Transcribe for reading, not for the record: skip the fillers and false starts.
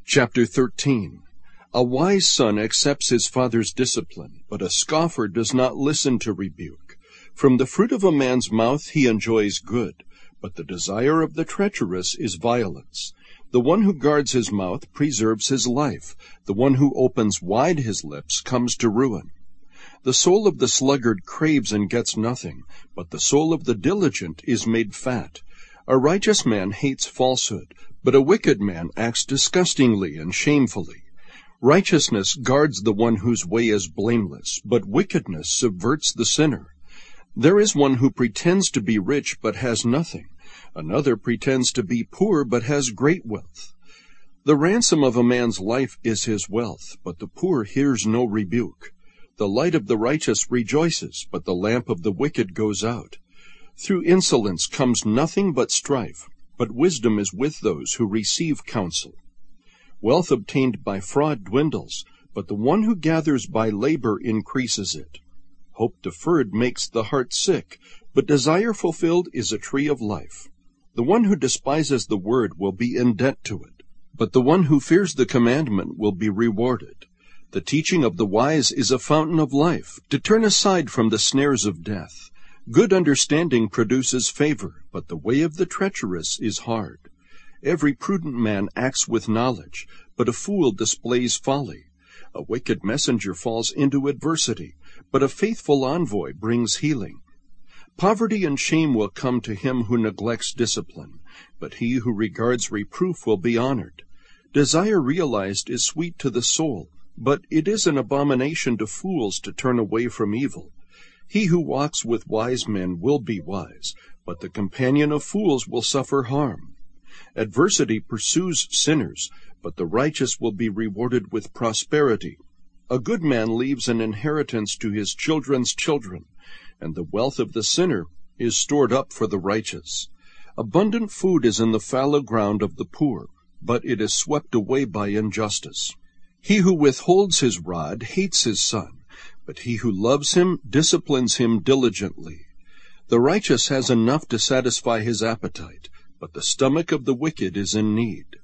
Chapter 13. A wise son accepts his father's discipline, but a scoffer does not listen to rebuke. From the fruit of a man's mouth he enjoys good, but the desire of the treacherous is violence. The one who guards his mouth preserves his life. The one who opens wide his lips comes to ruin. The soul of the sluggard craves and gets nothing, but the soul of the diligent is made fat. A righteous man hates falsehood, but a wicked man acts disgustingly and shamefully. Righteousness guards the one whose way is blameless, but wickedness subverts the sinner. There is one who pretends to be rich but has nothing. Another pretends to be poor but has great wealth. The ransom of a man's life is his wealth, but the poor hears no rebuke. The light of the righteous rejoices, but the lamp of the wicked goes out. Through insolence comes nothing but strife, but wisdom is with those who receive counsel. Wealth obtained by fraud dwindles, but the one who gathers by labor increases it. Hope deferred makes the heart sick, but desire fulfilled is a tree of life. The one who despises the word will be in debt to it, but the one who fears the commandment will be rewarded. The teaching of the wise is a fountain of life, to turn aside from the snares of death. Good understanding produces favor, but the way of the treacherous is hard. Every prudent man acts with knowledge, but a fool displays folly. A wicked messenger falls into adversity, but a faithful envoy brings healing. Poverty and shame will come to him who neglects discipline, but he who regards reproof will be honored. Desire realized is sweet to the soul, but it is an abomination to fools to turn away from evil. He who walks with wise men will be wise, but the companion of fools will suffer harm. Adversity pursues sinners, but the righteous will be rewarded with prosperity. A good man leaves an inheritance to his children's children, and the wealth of the sinner is stored up for the righteous. Abundant food is in the fallow ground of the poor, but it is swept away by injustice. He who withholds his rod hates his son, but he who loves him disciplines him diligently. The righteous has enough to satisfy his appetite, but the stomach of the wicked is in need.